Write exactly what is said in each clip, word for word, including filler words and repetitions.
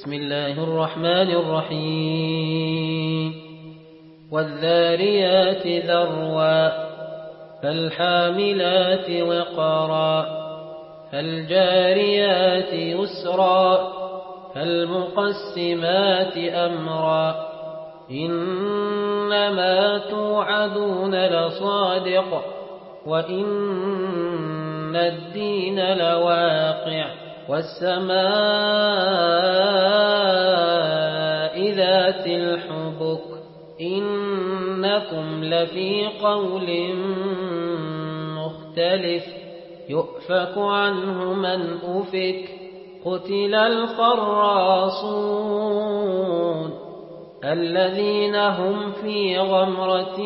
بسم الله الرحمن الرحيم والذاريات ذروا فالحاملات وقرا فالجاريات يسرا فالمقسمات أمرا إنما توعدون لصادق وإن الدين لواقع والسماء ذات الحبك إنكم لفي قول مختلف يؤفك عنه من أفك قتل الخراصون الذين هم في غمرة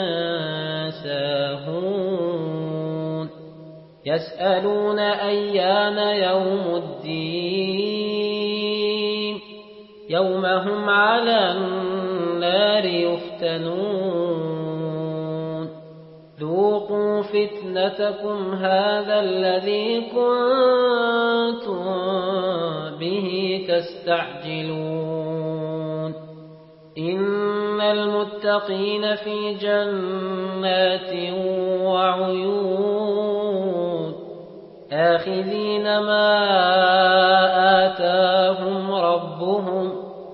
ساهون يسألون أيان يوم الدين يوم هم على النار يفتنون ذوقوا فتنتكم هذا الذي كنتم به تستعجلون إن المتقين في جنات وعيون آخذين ما آتاهم ربهم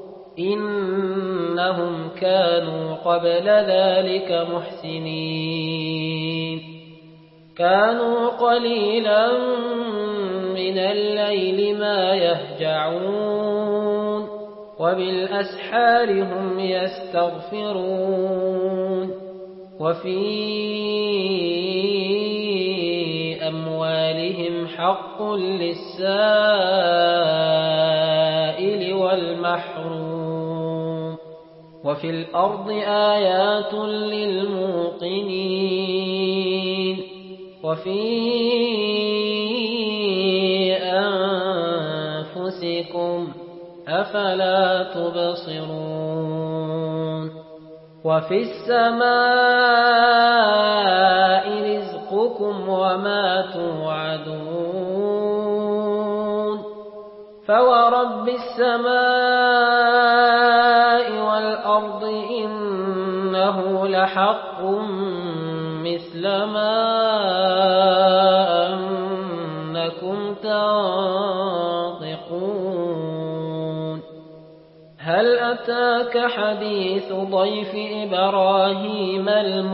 إنهم كانوا قبل ذلك محسنين كانوا قليلا من الليل ما يهجعون وبالأسحار هم يستغفرون وفي أموالهم حق للسائل والمحروم وفي الأرض آيات للموقنين وفي أنفسكم أفلا تبصرون وفي السماء رزقكم وما توعدون فورب السماء والأرض إنه لحق مثل ما أنكم تنطقون هل أتاك حديث ضيف إبراهيم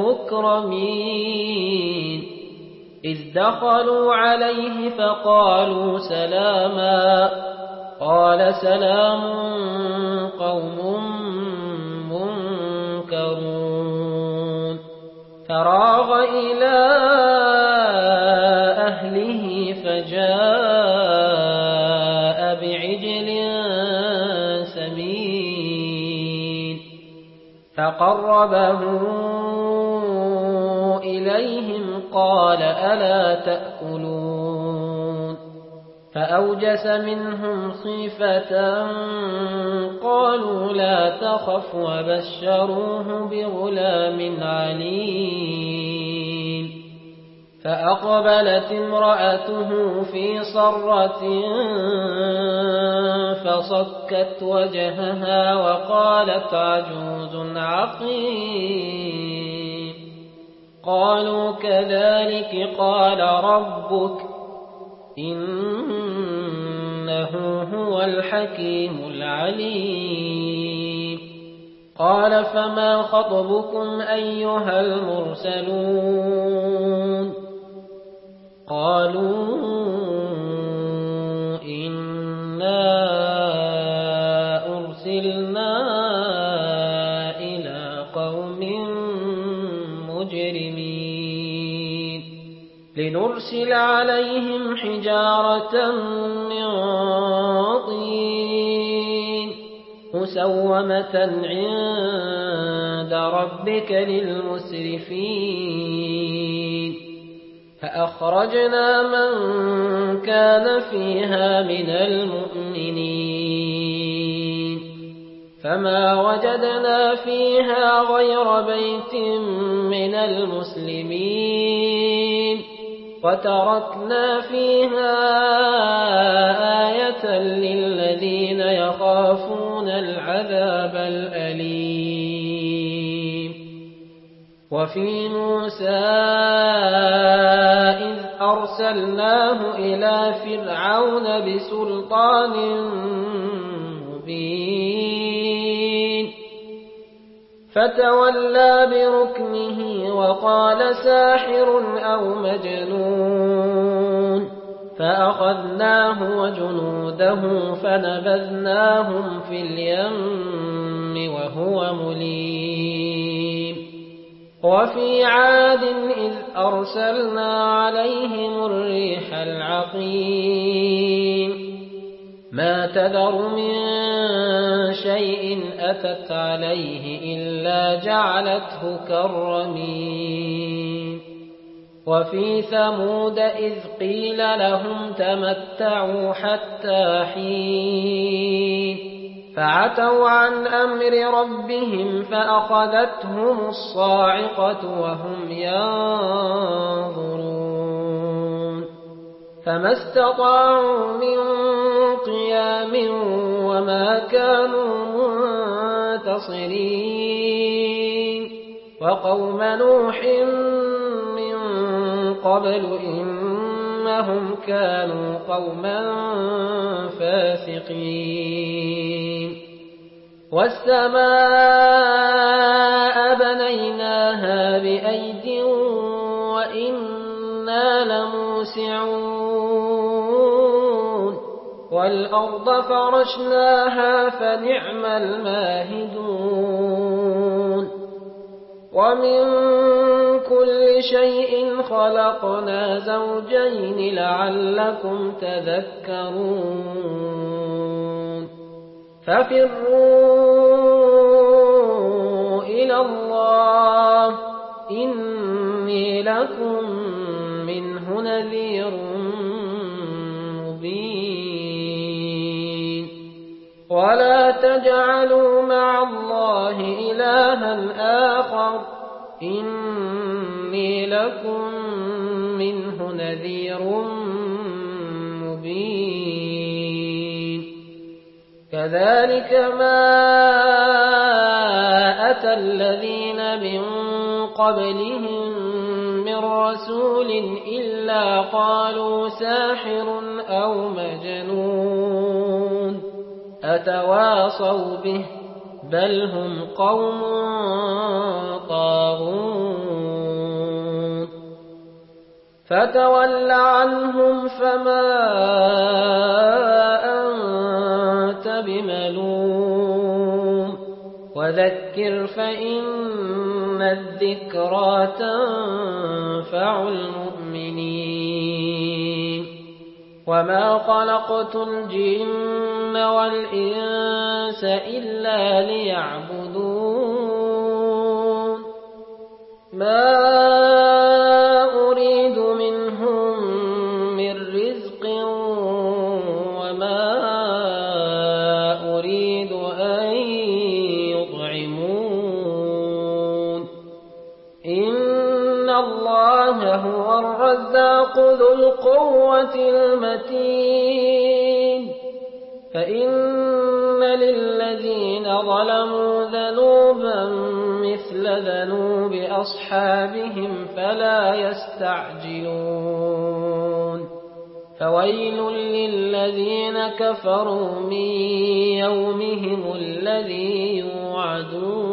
المكرمين إذ دخلوا عليه فقالوا سلاما قال سلام قوم منكرون فراغ إلى أهله فجاء بعجل سمين فقربه إليهم قال ألا تأكلون فأوجس منهم خيفة قالوا لا تخف وبشروه بغلام عليم فأقبلت امرأته في صرة فصكت وجهها وقالت عجوز عقيم قالوا كذلك قال ربك إنه هو الحكيم العليم قال فما خطبكم أيها المرسلون قالوا إنا أرسلنا إلى قوم مجرمين لنرسل عليهم حجارة من طين مسومة عند ربك للمسرفين فأخرجنا من كان فيها من المؤمنين فما وجدنا فيها غير بيت من المسلمين وتركنا فيها آية للذين يخافون يخافون العذاب الأليم. وفي موسى إذ أرسلناه إلى فرعون بسلطان مبين فتولى بركنه وقال ساحر أو مجنون فأخذناه وجنوده فنبذناهم في اليم وهو مليم. وفي عاد إذ أرسلنا عليهم الريح العقيم ما تذر من شيء أتت عليه إلا جعلته كالرميم. وفي ثمود إذ قيل لهم تمتعوا حتى حين فعتوا عن أمر ربهم فأخذتهم الصاعقة وهم ينظرون فما استطاعوا من قيام وما كانوا منتصرين. وقوم نوح من قبل إنهم كانوا قوما فاسقين. والسماء بنيناها بأيد وإنا لموسعون والأرض فرشناها فنعم الماهدون. ومن كل شيء خلقنا زوجين لعلكم تذكرون. ففروا إلى الله إني لكم منه نذير مبين. ولا تجعلوا مع الله إلها آخر إني لكم منه نذير مبين. كذلك ما أتى الذين من قبلهم من رسول إلا قالوا ساحر أو مجنون أتواصوا به بل هم قوم طاغون. فتول عنهم فما أنت بملوم وذكر فإن الذكرى تنفع المؤمنين. وما خلقت الجن والإنس إلا ليعبدون ما أريد منهم من رزق وما أريد أن يطعمون إن الله هو الرزاق ذو القوة المتين. فإن للذين ظلموا ذنوبا مثل ذنوب أصحابهم فلا يستعجلون. فويل للذين كفروا من يومهم الذي يوعدون.